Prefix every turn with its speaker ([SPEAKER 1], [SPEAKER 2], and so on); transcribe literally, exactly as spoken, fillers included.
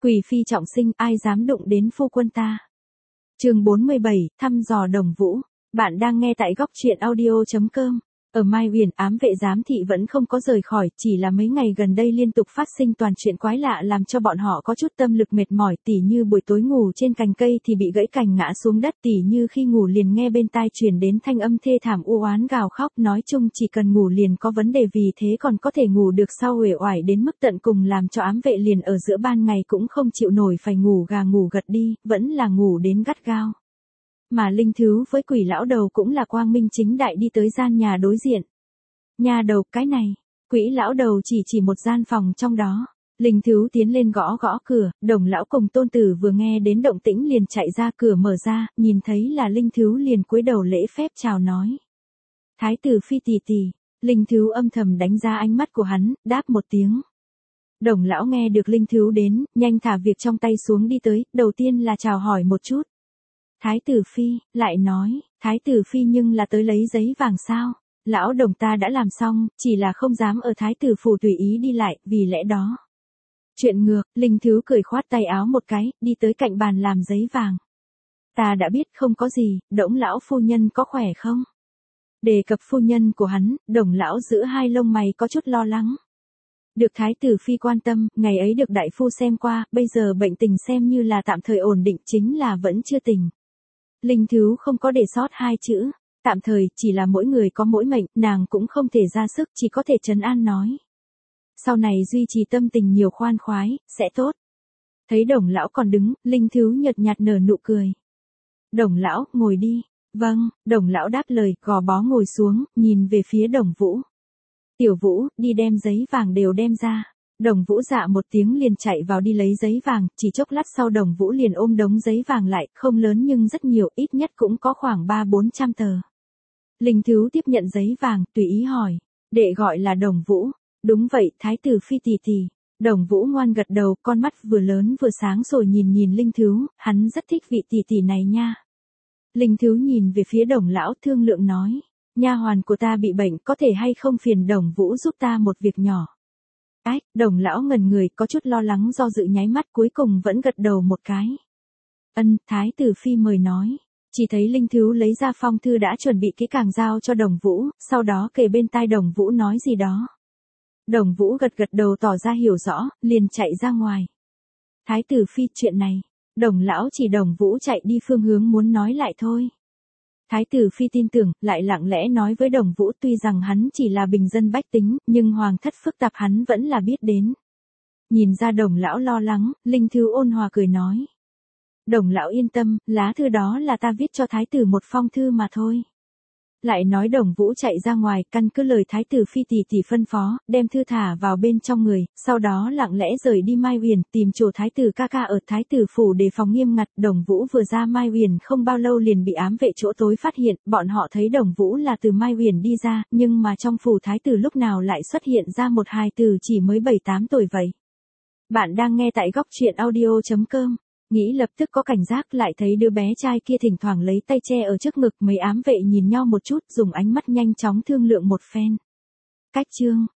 [SPEAKER 1] Quỷ phi trọng sinh, ai dám đụng đến phu quân ta. Chương bốn mươi bảy, thăm dò Đồng Vũ. Bạn đang nghe tại góc truyện audio chấm com. Ở Mai Huyền, ám vệ giám thị vẫn không có rời khỏi, chỉ là mấy ngày gần đây liên tục phát sinh toàn chuyện quái lạ làm cho bọn họ có chút tâm lực mệt mỏi, tỉ như buổi tối ngủ trên cành cây thì bị gãy cành ngã xuống đất, tỉ như khi ngủ liền nghe bên tai truyền đến thanh âm thê thảm u oán gào khóc, nói chung chỉ cần ngủ liền có vấn đề, vì thế còn có thể ngủ được sau uể oải đến mức tận cùng, làm cho ám vệ liền ở giữa ban ngày cũng không chịu nổi, phải ngủ gà ngủ gật đi, vẫn là ngủ đến gắt gao. Mà Linh Thứ với Quỷ lão đầu cũng là quang minh chính đại đi tới gian nhà đối diện. Nhà đầu, cái này, Quỷ lão đầu chỉ chỉ một gian phòng trong đó. Linh Thứ tiến lên gõ gõ cửa, Đồng lão cùng Tôn Tử vừa nghe đến động tĩnh liền chạy ra, cửa mở ra, nhìn thấy là Linh Thứ liền cúi đầu lễ phép chào nói. Thái tử phi tỷ tỷ. Linh Thứ âm thầm đánh giá ánh mắt của hắn, đáp một tiếng. Đồng lão nghe được Linh Thứ đến, nhanh thả việc trong tay xuống đi tới, đầu tiên là chào hỏi một chút. Thái tử phi, lại nói, thái tử phi nhưng là tới lấy giấy vàng sao? Lão Đồng ta đã làm xong, chỉ là không dám ở thái tử phủ tùy ý đi lại, vì lẽ đó. Chuyện ngược, Linh Thứ cười khoát tay áo một cái, đi tới cạnh bàn làm giấy vàng. Ta đã biết, không có gì, Đổng lão phu nhân có khỏe không? Đề cập phu nhân của hắn, Đồng lão giữ hai lông mày có chút lo lắng. Được thái tử phi quan tâm, ngày ấy được đại phu xem qua, bây giờ bệnh tình xem như là tạm thời ổn định, chính là vẫn chưa tỉnh. Linh Thứ không có để sót hai chữ, tạm thời, chỉ là mỗi người có mỗi mệnh, nàng cũng không thể ra sức, chỉ có thể trấn an nói. Sau này duy trì tâm tình nhiều khoan khoái, sẽ tốt. Thấy Đồng lão còn đứng, Linh Thứ nhợt nhạt nở nụ cười. Đồng lão, ngồi đi. Vâng, Đồng lão đáp lời, gò bó ngồi xuống, nhìn về phía Đồng Vũ. Tiểu Vũ, đi đem giấy vàng đều đem ra. Đồng Vũ dạ một tiếng liền chạy vào đi lấy giấy vàng, chỉ chốc lát sau Đồng Vũ liền ôm đống giấy vàng lại, không lớn nhưng rất nhiều, ít nhất cũng có khoảng ba bốn trăm tờ. Linh Thứ tiếp nhận giấy vàng, tùy ý hỏi, đệ gọi là Đồng Vũ. Đúng vậy, thái tử phi tỷ tỷ. Đồng Vũ ngoan gật đầu, con mắt vừa lớn vừa sáng rồi nhìn nhìn Linh Thứ, hắn rất thích vị tỷ tỷ này nha. Linh Thứ nhìn về phía Đồng lão, thương lượng nói, nha hoàn của ta bị bệnh, có thể hay không phiền Đồng Vũ giúp ta một việc nhỏ. Ách, Đồng lão ngẩn người, có chút lo lắng do dự nháy mắt, cuối cùng vẫn gật đầu một cái. Ân, thái tử phi mời nói. Chỉ thấy Linh Thứ lấy ra phong thư đã chuẩn bị kỹ càng giao cho Đồng Vũ, sau đó kề bên tai Đồng Vũ nói gì đó. Đồng Vũ gật gật đầu tỏ ra hiểu rõ, liền chạy ra ngoài. Thái tử phi, chuyện này. Đồng lão chỉ Đồng Vũ chạy đi phương hướng muốn nói lại thôi. Thái tử phi tin tưởng, lại lặng lẽ nói với Đồng Vũ, tuy rằng hắn chỉ là bình dân bách tính, nhưng hoàng thất phức tạp hắn vẫn là biết đến. Nhìn ra Đồng lão lo lắng, Linh Thứ ôn hòa cười nói. Đồng lão yên tâm, lá thư đó là ta viết cho thái tử một phong thư mà thôi. Lại nói Đồng Vũ chạy ra ngoài, căn cứ lời thái tử phi tỷ tỷ phân phó, đem thư thả vào bên trong người, sau đó lặng lẽ rời đi Mai Huyền, tìm chỗ thái tử ca ca ở thái tử phủ đề phòng nghiêm ngặt. Đồng Vũ vừa ra Mai Huyền không bao lâu liền bị ám vệ chỗ tối phát hiện, bọn họ thấy Đồng Vũ là từ Mai Huyền đi ra, nhưng mà trong phủ thái tử lúc nào lại xuất hiện ra một hài tử chỉ mới bảy tám tuổi vậy. Bạn đang nghe tại góc truyện audio chấm com. Nghĩ lập tức có cảnh giác, lại thấy đứa bé trai kia thỉnh thoảng lấy tay che ở trước ngực, mấy ám vệ nhìn nhau một chút, dùng ánh mắt nhanh chóng thương lượng một phen. Cách chương,